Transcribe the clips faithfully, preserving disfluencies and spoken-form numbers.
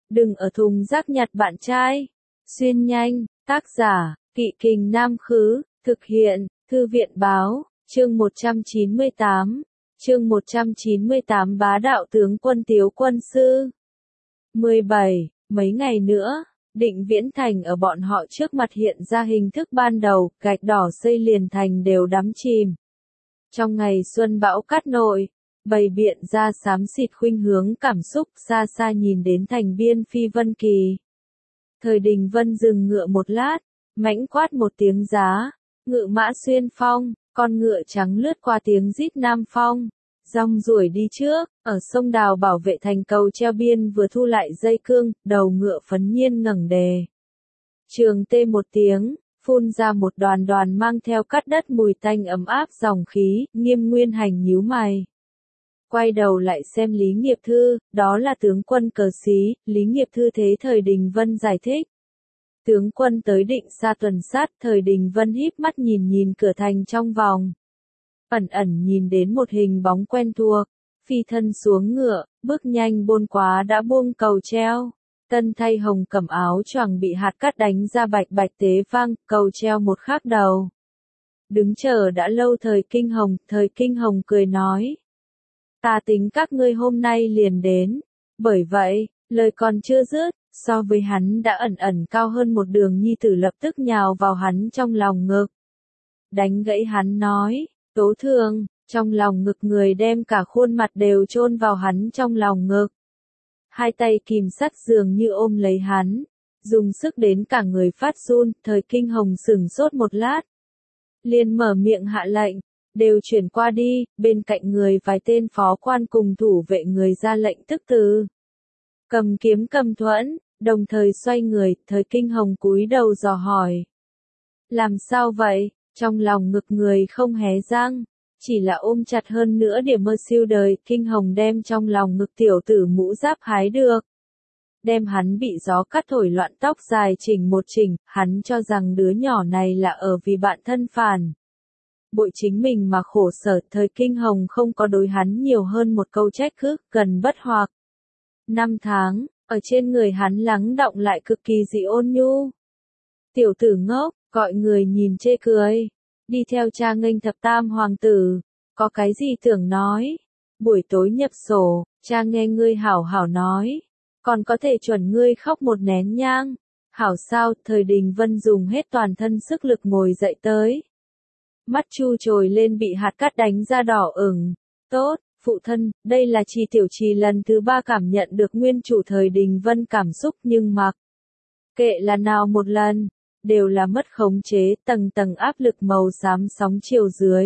Đừng ở thùng rác nhặt bạn trai. Xuyên nhanh, tác giả, Kỵ Kình Nam Khứ, thực hiện, Thư viện Báo, chương một trăm chín mươi tám, chương một trăm chín mươi tám Bá đạo tướng quân Tiếu quân sư. mười bảy, mấy ngày nữa, Định Viễn Thành ở bọn họ trước mặt hiện ra hình thức ban đầu, gạch đỏ xây liền thành đều đắm chìm. Trong ngày xuân bão cát nội, bày biện ra xám xịt khuynh hướng cảm xúc, xa xa nhìn đến thành biên Phi Vân Kỳ. Thời Đình Vân dừng ngựa một lát, mãnh quát một tiếng giá, ngự mã xuyên phong, con ngựa trắng lướt qua tiếng rít nam phong, rong ruổi đi trước, ở sông Đào bảo vệ thành cầu treo biên vừa thu lại dây cương, đầu ngựa phấn nhiên ngẩng đề. Trường tê một tiếng, phun ra một đoàn đoàn mang theo cát đất mùi tanh ấm áp dòng khí, Nghiêm Nguyên Hành nhíu mày. Quay đầu lại xem Lý Nghiệp Thư, đó là tướng quân cờ xí, Lý Nghiệp Thư thế Thời Đình Vân giải thích. Tướng quân tới Định Sa tuần sát, Thời Đình Vân híp mắt nhìn nhìn cửa thành trong vòng. Ẩn ẩn nhìn đến một hình bóng quen thuộc, phi thân xuống ngựa, bước nhanh bôn quá đã buông cầu treo. Tân thay hồng cẩm áo choàng bị hạt cát đánh ra bạch bạch tế vang, cầu treo một khắc đầu. Đứng chờ đã lâu Thời Kinh Hồng, Thời Kinh Hồng cười nói. Ta tính các ngươi hôm nay liền đến, bởi vậy, lời còn chưa dứt, so với hắn đã ẩn ẩn cao hơn một đường nhi tử lập tức nhào vào hắn trong lòng ngực. Đánh gãy hắn nói, Tố Thương, trong lòng ngực người đem cả khuôn mặt đều chôn vào hắn trong lòng ngực. Hai tay kìm sắt dường như ôm lấy hắn, dùng sức đến cả người phát run, Thời Kinh Hồng sửng sốt một lát. Liền mở miệng hạ lệnh, đều chuyển qua đi, bên cạnh người vài tên phó quan cùng thủ vệ người ra lệnh tức từ. Cầm kiếm cầm thuẫn, đồng thời xoay người, Thời Kinh Hồng cúi đầu dò hỏi. Làm sao vậy? Trong lòng ngực người không hé răng, chỉ là ôm chặt hơn nữa để mơ siêu đời, Kinh Hồng đem trong lòng ngực tiểu tử mũ giáp hái được. Đem hắn bị gió cắt thổi loạn tóc dài chỉnh một chỉnh, hắn cho rằng đứa nhỏ này là ở vì bạn thân phản. Bội chính mình mà khổ sở, Thời Kinh Hồng không có đối hắn nhiều hơn một câu trách cứ, gần bất hoặc. Năm tháng, ở trên người hắn lắng đọng lại cực kỳ dị ôn nhu. Tiểu tử ngốc, gọi người nhìn chê cười. Đi theo cha nghênh thập tam hoàng tử, có cái gì tưởng nói. Buổi tối nhập sổ, cha nghe ngươi hảo hảo nói. Còn có thể chuẩn ngươi khóc một nén nhang. Hảo sao, Thời Đình Vân dùng hết toàn thân sức lực ngồi dậy tới. Mắt chu trồi lên bị hạt cát đánh ra đỏ ửng. Tốt, phụ thân, đây là Trì Tiểu Trì lần thứ ba cảm nhận được nguyên chủ Thời Đình Vân cảm xúc nhưng mặc. Kệ là nào một lần, đều là mất khống chế, tầng tầng áp lực màu xám sóng chiều dưới.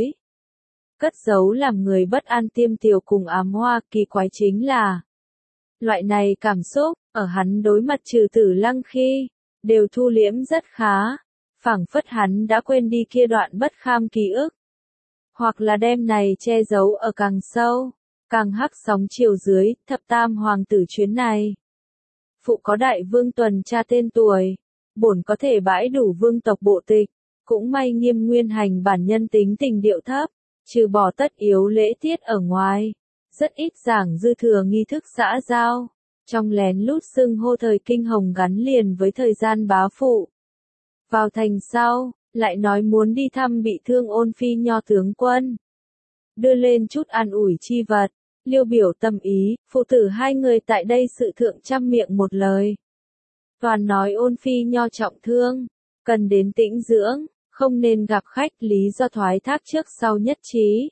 Cất giấu làm người bất an tiêm tiểu cùng ám hoa, kỳ quái chính là. Loại này cảm xúc, ở hắn đối mặt Trừ Tử Lăng khi, đều thu liễm rất khá. Phảng phất hắn đã quên đi kia đoạn bất kham ký ức. Hoặc là đem này che giấu ở càng sâu, càng hắc sóng chiều dưới, thập tam hoàng tử chuyến này. Phụ có đại vương tuần tra tên tuổi, bổn có thể bãi đủ vương tộc bộ tịch, cũng may Nghiêm Nguyên Hành bản nhân tính tình điệu thấp, trừ bỏ tất yếu lễ tiết ở ngoài, rất ít giảng dư thừa nghi thức xã giao, trong lén lút xưng hô Thời Kinh Hồng gắn liền với thời gian bá phụ. Vào thành sau, lại nói muốn đi thăm bị thương Ôn Phi Nho tướng quân. Đưa lên chút an ủi chi vật, liêu biểu tâm ý, phụ tử hai người tại đây sự thượng trăm miệng một lời. Toàn nói Ôn Phi Nho trọng thương, cần đến tĩnh dưỡng, không nên gặp khách, lý do thoái thác trước sau nhất trí.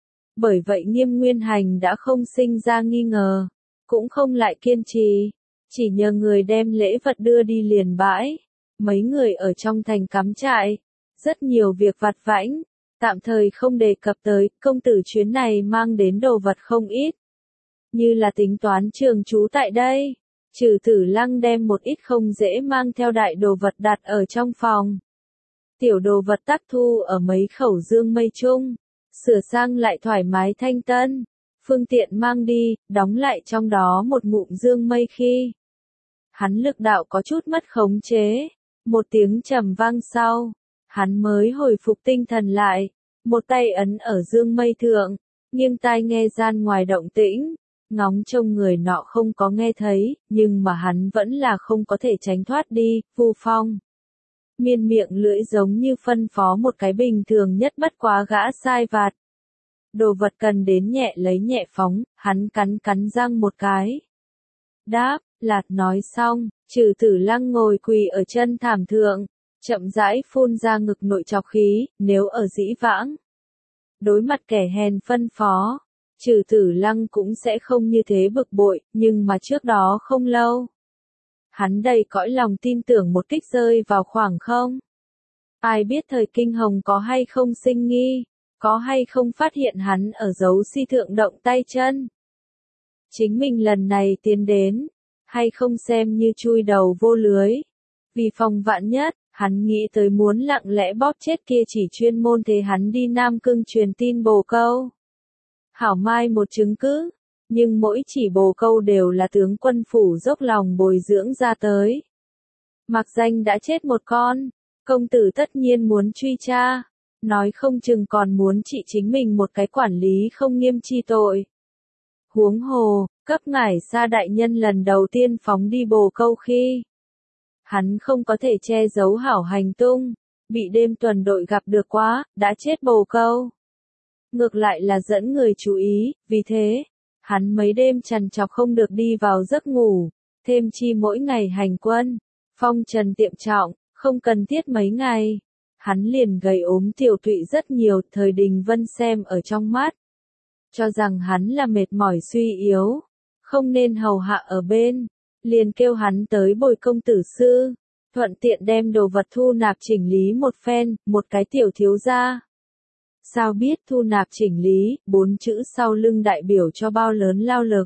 Bởi vậy Nghiêm Nguyên Hành đã không sinh ra nghi ngờ, cũng không lại kiên trì, chỉ nhờ người đem lễ vật đưa đi liền bãi. Mấy người ở trong thành cắm trại, rất nhiều việc vặt vãnh, tạm thời không đề cập tới, công tử chuyến này mang đến đồ vật không ít. Như là tính toán trường trú tại đây, Trừ Tử Lăng đem một ít không dễ mang theo đại đồ vật đặt ở trong phòng. Tiểu đồ vật tác thu ở mấy khẩu dương mây chung, sửa sang lại thoải mái thanh tân, phương tiện mang đi, đóng lại trong đó một ngụm dương mây khi. Hắn lực đạo có chút mất khống chế. Một tiếng trầm vang sau, hắn mới hồi phục tinh thần lại, một tay ấn ở dương mây thượng, nghiêng tai nghe gian ngoài động tĩnh, ngóng trông người nọ không có nghe thấy, nhưng mà hắn vẫn là không có thể tránh thoát đi, Vu Phong. Miên miệng lưỡi giống như phân phó một cái bình thường nhất bất quá gã sai vặt. Đồ vật cần đến nhẹ lấy nhẹ phóng, hắn cắn cắn răng một cái. Đáp, Lạt nói xong, Trừ Tử Lăng ngồi quỳ ở chân thảm thượng, chậm rãi phun ra ngực nội trọc khí, nếu ở dĩ vãng. Đối mặt kẻ hèn phân phó, Trừ Tử Lăng cũng sẽ không như thế bực bội, nhưng mà trước đó không lâu. Hắn đầy cõi lòng tin tưởng một kích rơi vào khoảng không. Ai biết thời kinh hồng có hay không sinh nghi, có hay không phát hiện hắn ở dấu si thượng động tay chân. Chính mình lần này tiến đến, hay không xem như chui đầu vô lưới. Vì phòng vạn nhất, hắn nghĩ tới muốn lặng lẽ bóp chết kia chỉ chuyên môn thế hắn đi Nam Cương truyền tin bồ câu. Hảo mai một chứng cứ, nhưng mỗi chỉ bồ câu đều là tướng quân phủ dốc lòng bồi dưỡng ra tới. Mặc danh đã chết một con, công tử tất nhiên muốn truy tra, nói không chừng còn muốn trị chính mình một cái quản lý không nghiêm chi tội. Huống hồ, cấp ngải sa đại nhân lần đầu tiên phóng đi bồ câu khi. Hắn không có thể che giấu hảo hành tung, bị đêm tuần đội gặp được quá, đã chết bồ câu. Ngược lại là dẫn người chú ý, vì thế, hắn mấy đêm trằn trọc không được đi vào giấc ngủ, thêm chi mỗi ngày hành quân, phong trần tiệm trọng, không cần thiết mấy ngày. Hắn liền gầy ốm tiểu tụy rất nhiều, thời Đình Vân xem ở trong mắt. Cho rằng hắn là mệt mỏi suy yếu, không nên hầu hạ ở bên, liền kêu hắn tới bồi công tử sư, thuận tiện đem đồ vật thu nạp chỉnh lý một phen, một cái tiểu thiếu gia. Sao biết thu nạp chỉnh lý, bốn chữ sau lưng đại biểu cho bao lớn lao lực.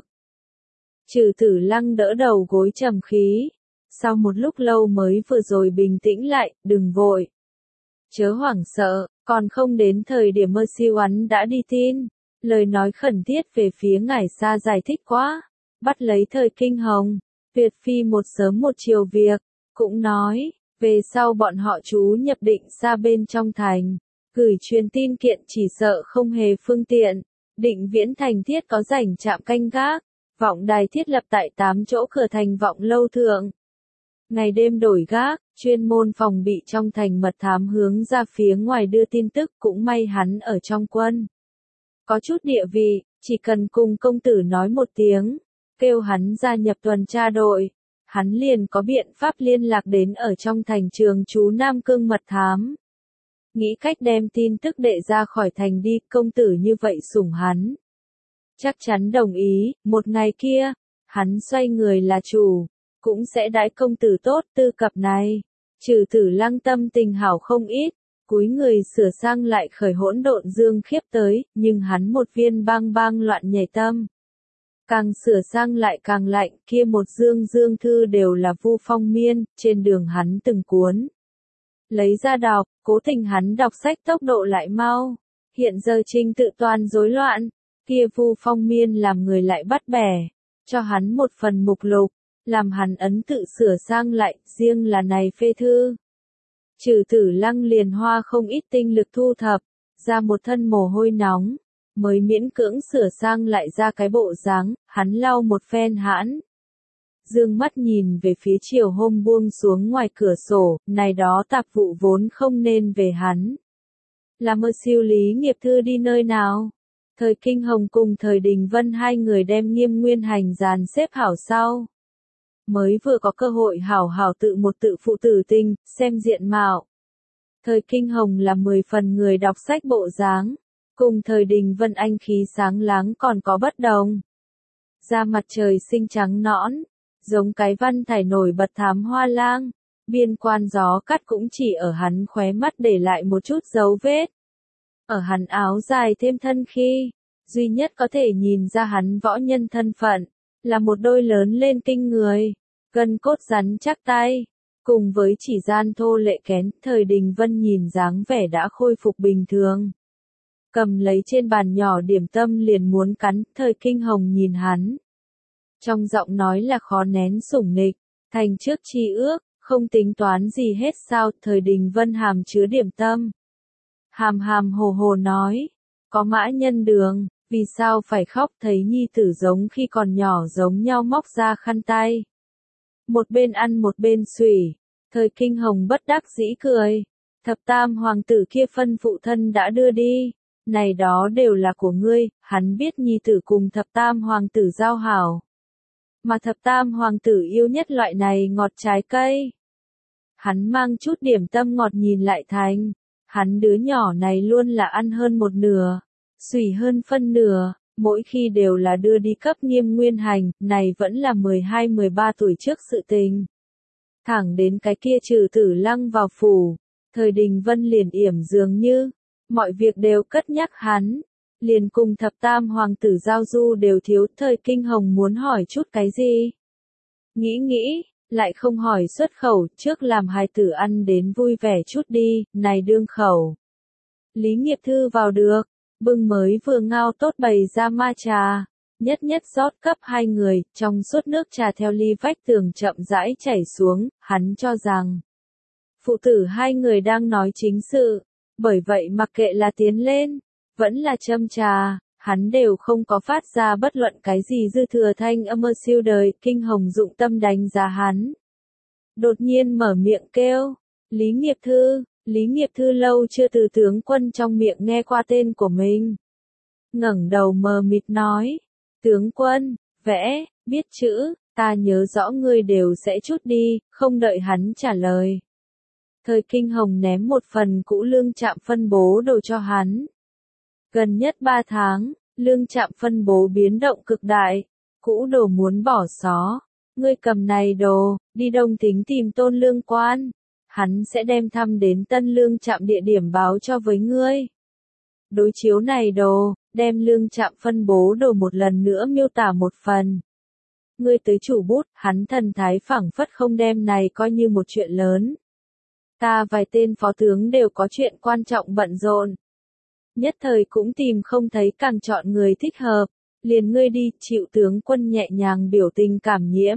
Trừ Tử Lăng đỡ đầu gối trầm khí, sau một lúc lâu mới vừa rồi bình tĩnh lại, đừng vội. Chớ hoảng sợ, còn không đến thời điểm mơ siêu hắn đã đi tin, lời nói khẩn thiết về phía ngải sa giải thích quá, bắt lấy thời kinh hồng, tuyệt phi một sớm một chiều việc, cũng nói, về sau bọn họ chú nhập định xa bên trong thành. Gửi truyền tin kiện chỉ sợ không hề phương tiện, Định Viễn thành thiết có rảnh trạm canh gác, vọng đài thiết lập tại tám chỗ cửa thành vọng lâu thượng. Ngày đêm đổi gác, chuyên môn phòng bị trong thành mật thám hướng ra phía ngoài đưa tin tức, cũng may hắn ở trong quân. Có chút địa vị, chỉ cần cùng công tử nói một tiếng, kêu hắn gia nhập tuần tra đội, hắn liền có biện pháp liên lạc đến ở trong thành trường trú Nam Cương mật thám. Nghĩ cách đem tin tức đệ ra khỏi thành đi, công tử như vậy sủng hắn. Chắc chắn đồng ý, một ngày kia, hắn xoay người là chủ, cũng sẽ đãi công tử tốt. Tư cập này, Trừ Tử Lăng tâm tình hảo không ít, cúi người sửa sang lại khởi hỗn độn dương khiếp tới, nhưng hắn một viên bang bang loạn nhảy tâm. Càng sửa sang lại càng lạnh, kia một dương dương thư đều là Vu Phong miên, trên đường hắn từng cuốn. Lấy ra đọc, cố tình hắn đọc sách tốc độ lại mau. Hiện giờ trình tự toàn rối loạn, kia Vu Phong miên làm người lại bắt bẻ, cho hắn một phần mục lục, làm hắn ấn tự sửa sang lại, riêng là này phê thư. Trừ Tử Lăng liền hoa không ít tinh lực thu thập, ra một thân mồ hôi nóng, mới miễn cưỡng sửa sang lại ra cái bộ dáng, hắn lau một phen hãn. Dương mắt nhìn về phía chiều hôm buông xuống ngoài cửa sổ, này đó tạp vụ vốn không nên về hắn. Là mơ siêu lý nghiệp thư đi nơi nào? Thời Kinh Hồng cùng thời Đình Vân hai người đem Nghiêm Nguyên Hành dàn xếp hảo sau. Mới vừa có cơ hội hảo hảo tự một tự phụ tử tình, xem diện mạo. Thời Kinh Hồng là mười phần người đọc sách bộ dáng, cùng thời Đình Vân anh khí sáng láng còn có bất đồng. Da mặt trời xinh trắng nõn, giống cái văn thải nổi bật thám hoa lang, biên quan gió cắt cũng chỉ ở hắn khóe mắt để lại một chút dấu vết. Ở hắn áo dài thêm thân khi, duy nhất có thể nhìn ra hắn võ nhân thân phận, là một đôi lớn lên kinh người, gân cốt rắn chắc tay, cùng với chỉ gian thô lệ kén, thời Đình Vân nhìn dáng vẻ đã khôi phục bình thường. Cầm lấy trên bàn nhỏ điểm tâm liền muốn cắn, thời Kinh Hồng nhìn hắn. Trong giọng nói là khó nén sủng nịch, thành trước chi ước, không tính toán gì hết sao, thời Đình Vân hàm chứa điểm tâm. Hàm hàm hồ hồ nói, có mã nhân đường, Vì sao phải khóc, thấy nhi tử giống khi còn nhỏ giống nhau móc ra khăn tay. Một bên ăn một bên xủy, Thời Kinh Hồng bất đắc dĩ cười. Thập tam hoàng tử kia phân phụ thân đã đưa đi, này đó đều là của ngươi, hắn biết nhi tử cùng thập tam hoàng tử giao hảo. Mà thập tam hoàng tử yêu nhất loại này ngọt trái cây. Hắn mang chút điểm tâm ngọt nhìn lại thành, hắn đứa nhỏ này luôn là ăn hơn một nửa, xủy hơn phân nửa, mỗi khi đều là đưa đi cấp Nghiêm Nguyên Hành, này vẫn là mười hai mười ba tuổi trước sự tình. Thẳng đến cái kia trừ Tử Lăng vào phủ, Thời Đình Vân liền yểm dường như, mọi việc đều cất nhắc hắn, liền cùng thập tam hoàng tử giao du đều thiếu. Thời Kinh Hồng muốn hỏi chút cái gì? Nghĩ nghĩ, lại không hỏi xuất khẩu, trước làm hài tử ăn đến vui vẻ chút đi, này đương khẩu. Lý Nghiệp Thư vào được, bưng mới vừa ngao tốt bày ra ma trà, nhất nhất rót cấp hai người, trong suốt nước trà theo ly vách tường chậm rãi chảy xuống, hắn cho rằng phụ tử hai người đang nói chính sự, bởi vậy mặc kệ là tiến lên, vẫn là châm trà, hắn đều không có phát ra bất luận cái gì dư thừa thanh âm siêu đời. Kinh Hồng dụng tâm đánh giá hắn. Đột nhiên mở miệng kêu, Lý Nghiệp Thư, Lý Nghiệp Thư lâu chưa từ tướng quân trong miệng nghe qua tên của mình. Ngẩng đầu mờ mịt nói, tướng quân, vẽ, biết chữ, ta nhớ rõ ngươi đều sẽ chút đi, không đợi hắn trả lời. Thời Kinh Hồng ném một phần cũ lương trạm phân bố đồ cho hắn. Gần nhất ba tháng, lương trạm phân bố biến động cực đại, cũ đồ muốn bỏ xó. Ngươi cầm này đồ, đi Đông Thính tìm Tôn Lương Quan. Hắn sẽ đem thăm đến tân lương trạm địa điểm báo cho với ngươi. Đối chiếu này đồ, đem lương trạm phân bố đồ một lần nữa miêu tả một phần. Ngươi tới chủ bút, hắn thần thái phẳng phất không đem này coi như một chuyện lớn. Ta vài tên phó tướng đều có chuyện quan trọng bận rộn. Nhất thời cũng tìm không thấy càng chọn người thích hợp, liền ngươi đi, chịu tướng quân nhẹ nhàng biểu tình cảm nhiễm.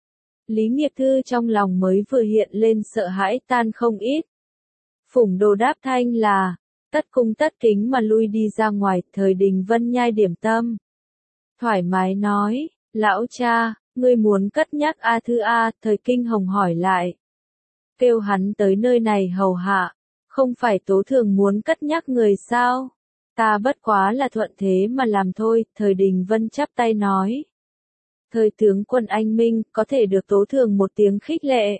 Lý Nghiệp Thư trong lòng mới vừa hiện lên sợ hãi tan không ít. Phủng Đồ đáp thanh là, tất cung tất kính mà lui đi ra ngoài. Thời Đình Vân nhai điểm tâm. Thoải mái nói, lão cha, ngươi muốn cất nhắc A Thư A. Thời Kinh Hồng hỏi lại. Kêu hắn tới nơi này hầu hạ, không phải tố thường muốn cất nhắc người sao? Ta bất quá là thuận thế mà làm thôi. Thời Đình Vân chắp tay nói. Thời tướng quân anh minh, có thể được tố thường một tiếng khích lệ.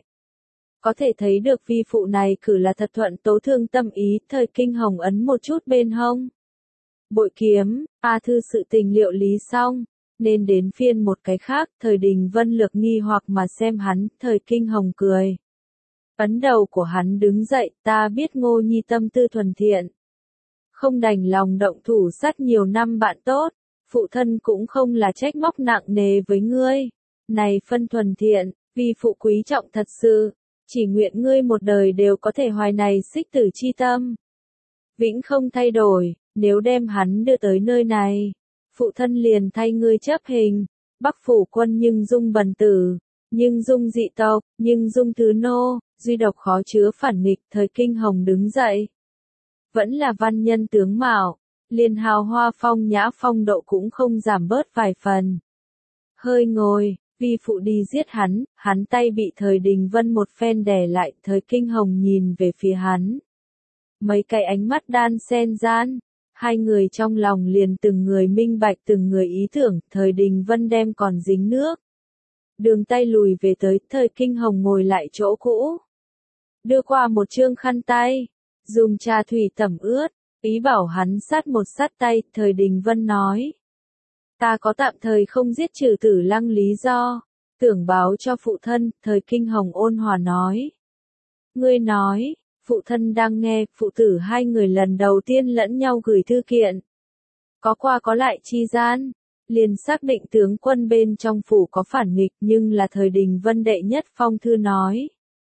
Có thể thấy được vi phụ này cử là thật thuận tố thường tâm ý. Thời Kinh Hồng ấn một chút bên hông. Bội kiếm, A Thư sự tình liệu lý xong, nên đến phiên một cái khác. Thời Đình Vân lược nghi hoặc mà xem hắn. Thời Kinh Hồng cười. Ấn đầu của hắn đứng dậy, ta biết Ngô Nhi tâm tư thuần thiện. Không đành lòng động thủ sát nhiều năm bạn tốt, phụ thân cũng không là trách móc nặng nề với ngươi. Này phân thuần thiện, vì phụ quý trọng thật sự, chỉ nguyện ngươi một đời đều có thể hoài này xích tử chi tâm. Vĩnh không thay đổi, nếu đem hắn đưa tới nơi này, phụ thân liền thay ngươi chấp hình, Bắc phủ quân nhưng dung bần tử, nhưng dung dị tộc, nhưng dung thứ nô, duy độc khó chứa phản nghịch. Thời Kinh Hồng đứng dậy. Vẫn là văn nhân tướng mạo, liền hào hoa phong nhã phong độ cũng không giảm bớt vài phần. Hơi ngồi, vi phụ đi giết hắn, hắn tay bị Thời Đình Vân một phen đè lại. Thời Kinh Hồng nhìn về phía hắn. Mấy cái ánh mắt đan xen gian, hai người trong lòng liền từng người minh bạch từng người ý tưởng. Thời Đình Vân đem còn dính nước. Đường tay lùi về tới. Thời Kinh Hồng ngồi lại chỗ cũ. Đưa qua một trương khăn tay, dùng trà thủy tẩm ướt, ý bảo hắn sát một sát tay. Thời Đình Vân nói. Ta có tạm thời không giết trừ Tử Lăng lý do, tưởng báo cho phụ thân. Thời Kinh Hồng ôn hòa nói. Ngươi nói, phụ thân đang nghe. Phụ tử hai người lần đầu tiên lẫn nhau gửi thư kiện. Có qua có lại chi gian, liền xác định tướng quân bên trong phủ có phản nghịch, nhưng là Thời Đình Vân đệ nhất phong thư nói.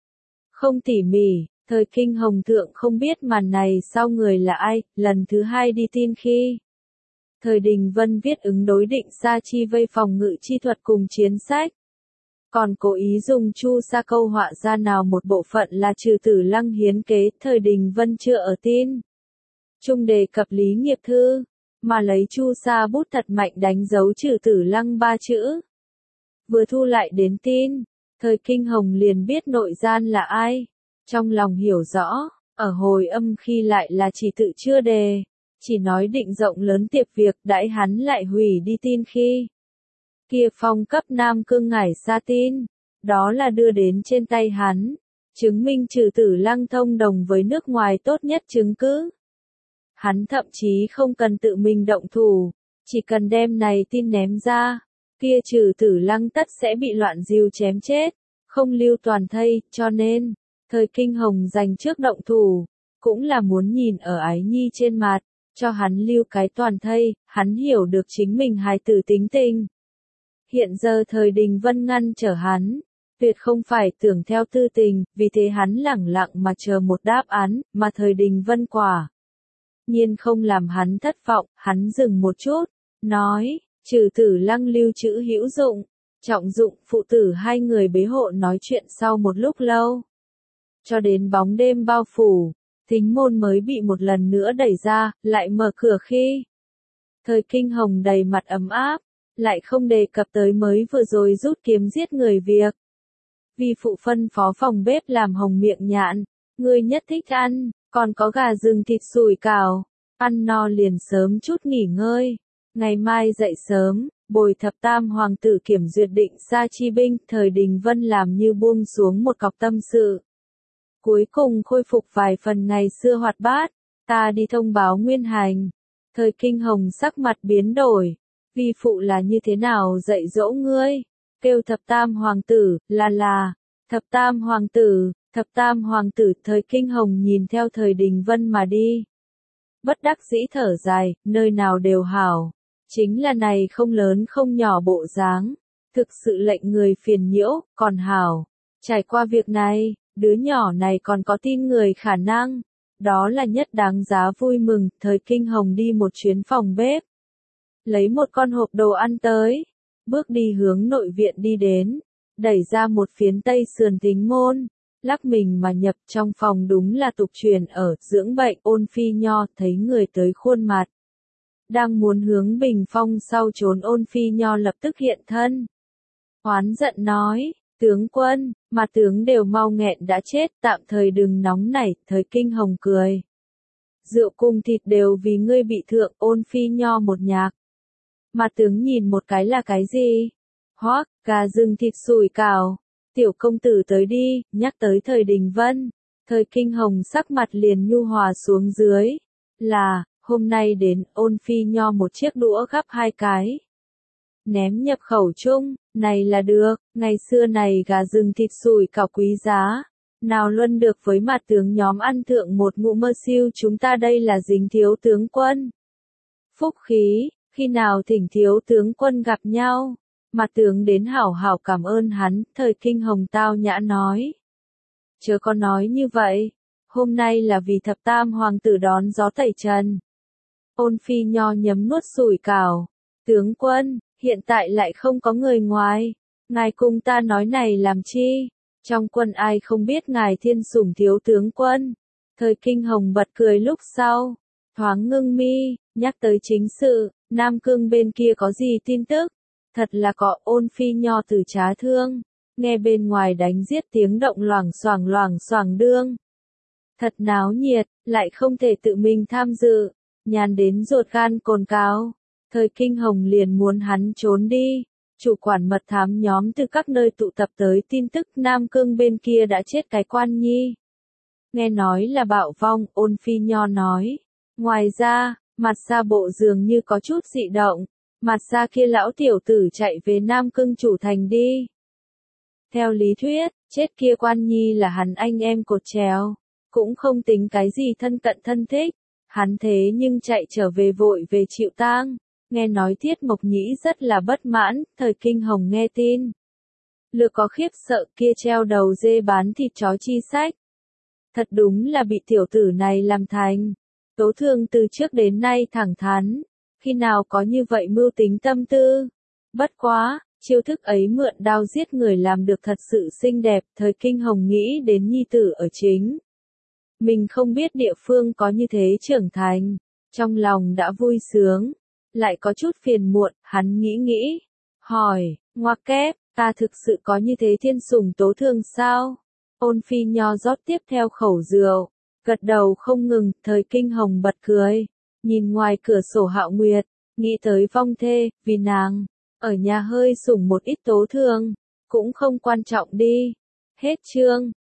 Không tỉ mỉ. Thời Kinh Hồng thượng không biết màn này sau người là ai. Lần thứ hai đi tin khi Thời Đình Vân viết ứng đối định sa chi vây phòng ngự chi thuật cùng chiến sách. Còn cố ý dùng chu sa câu họa ra nào một bộ phận là trừ Tử Lăng hiến kế. Thời Đình Vân chưa ở tin. Trung đề cập Lý Nghiệp Thư. mà lấy chu sa bút thật mạnh đánh dấu Trừ Tử Lăng ba chữ. Vừa thu lại đến tin, Thời Kinh Hồng liền biết nội gian là ai, trong lòng hiểu rõ, ở hồi âm khi lại là chỉ tự chưa đề, chỉ nói định rộng lớn tiệp việc, đãi hắn lại hủy đi tin khi kia phong cấp Nam Cương ngải ra tin, đó là đưa đến trên tay hắn, chứng minh Trừ Tử Lăng thông đồng với nước ngoài tốt nhất chứng cứ. Hắn thậm chí không cần tự mình động thủ, chỉ cần đem này tin ném ra, kia Trừ Tử Lăng tất sẽ bị loạn diêu chém chết, không lưu toàn thây, cho nên, Thời Kinh Hồng dành trước động thủ, cũng là muốn nhìn ở Ái Nhi trên mặt, cho hắn lưu cái toàn thây, hắn hiểu được chính mình hài tử tính tình. Hiện giờ Thời Đình Vân ngăn trở hắn, tuyệt không phải tưởng theo tư tình, vì thế hắn lẳng lặng mà chờ một đáp án, mà Thời Đình Vân quả nhiên không làm hắn thất vọng, hắn dừng một chút, nói, Trừ Tử Lăng lưu trữ hữu dụng, trọng dụng, phụ tử hai người bế hộ nói chuyện sau một lúc lâu. Cho đến bóng đêm bao phủ, thính môn mới bị một lần nữa đẩy ra, lại mở cửa khi Thời Kinh Hồng đầy mặt ấm áp, lại không đề cập tới mới vừa rồi rút kiếm giết người việc. Vì phụ phân phó phòng bếp làm hồng miệng nhạn, ngươi nhất thích ăn, còn có gà rừng thịt sủi cảo, ăn no liền sớm chút nghỉ ngơi. Ngày mai dậy sớm, bồi thập tam hoàng tử kiểm duyệt định xa chi binh, Thời Đình Vân làm như buông xuống một cọc tâm sự. Cuối cùng khôi phục vài phần ngày xưa hoạt bát, ta đi thông báo nguyên hành. Thời Kinh Hồng sắc mặt biến đổi, vi phụ là như thế nào dạy dỗ ngươi, kêu thập tam hoàng tử, là là, thập tam hoàng tử, thập tam hoàng tử. Thời Kinh Hồng nhìn theo Thời Đình Vân mà đi. Bất đắc dĩ thở dài, nơi nào đều hảo, chính là này không lớn không nhỏ bộ dáng, thực sự lệnh người phiền nhiễu, còn hảo. Trải qua việc này, đứa nhỏ này còn có tin người khả năng, đó là nhất đáng giá vui mừng. Thời Kinh Hồng đi một chuyến phòng bếp, lấy một con hộp đồ ăn tới, bước đi hướng nội viện đi đến, đẩy ra một phiến tây sườn thính môn, lắc mình mà nhập trong phòng. Đúng là tục truyền ở dưỡng bệnh. Ôn Phi Nho thấy người tới khuôn mặt, đang muốn hướng bình phong sau trốn, Ôn Phi Nho lập tức hiện thân, oán giận nói, tướng quân, mà tướng đều mau nghẹn đã chết, tạm thời đừng nóng nảy. Thời Kinh Hồng cười, rượu cùng thịt đều vì ngươi bị thượng. Ôn Phi Nho một nhạc, mà tướng nhìn một cái là cái gì? Hoắc, gà rừng thịt sủi cảo, tiểu công tử tới đi. Nhắc tới Thời Đình Vân, Thời Kinh Hồng sắc mặt liền nhu hòa xuống dưới, là, hôm nay đến. Ôn Phi Nho một chiếc đũa gắp hai cái, ném nhập khẩu chung, này là được, ngày xưa này gà rừng thịt sủi cảo quý giá, nào luân được với mặt tướng nhóm ăn thượng một ngụm mơ siêu. Chúng ta đây là dính thiếu tướng quân phúc khí, khi nào thỉnh thiếu tướng quân gặp nhau, mặt tướng đến hảo hảo cảm ơn hắn. Thời Kinh Hồng tao nhã nói, chớ có nói như vậy, hôm nay là vì thập tam hoàng tử đón gió tẩy trần. Ôn Phi Nho nhấm nuốt sủi cảo, tướng quân, hiện tại lại không có người ngoài, ngài cùng ta nói này làm chi, trong quân ai không biết ngài thiên sủng thiếu tướng quân. Thời Kinh Hồng bật cười lúc sau, thoáng ngưng mi, nhắc tới chính sự, Nam Cương bên kia có gì tin tức, thật là có. Ôn Phi Nho từ trá thương, nghe bên ngoài đánh giết tiếng động loảng xoảng loảng xoảng đương, thật náo nhiệt, lại không thể tự mình tham dự, nhàn đến ruột gan cồn cào. Thời Kinh Hồng liền muốn hắn trốn đi. Chủ quản mật thám nhóm từ các nơi tụ tập tới tin tức Nam Cương bên kia đã chết cái quan nhi. Nghe nói là bạo vong. Ôn Phi Nho nói, ngoài ra, mặt xa bộ dường như có chút dị động, mặt xa kia lão tiểu tử chạy về Nam Cương chủ thành đi. Theo lý thuyết, chết kia quan nhi là hắn anh em cột trèo, cũng không tính cái gì thân cận thân thích, hắn thế nhưng chạy trở về vội về chịu tang. Nghe nói Tiết Mộc Nhĩ rất là bất mãn. Thời Kinh Hồng nghe tin, lược có khiếp sợ, kia treo đầu dê bán thịt chó chi sách, thật đúng là bị tiểu tử này làm thành. Tố Thương từ trước đến nay thẳng thắn, khi nào có như vậy mưu tính tâm tư. Bất quá, chiêu thức ấy mượn đao giết người làm được thật sự xinh đẹp. Thời Kinh Hồng nghĩ đến nhi tử ở chính mình không biết địa phương có như thế trưởng thành, Trong lòng đã vui sướng, lại có chút phiền muộn, hắn nghĩ nghĩ, hỏi, Ngoa Kép, ta thực sự có như thế thiên sủng tố thường sao? Ôn Phi Nho rót tiếp theo khẩu rượu, gật đầu không ngừng, Thời Kinh Hồng bật cười, nhìn ngoài cửa sổ Hạo Nguyệt, nghĩ tới vong thê, vì nàng, ở nhà hơi sủng một ít tố thường, cũng không quan trọng đi. Hết chương.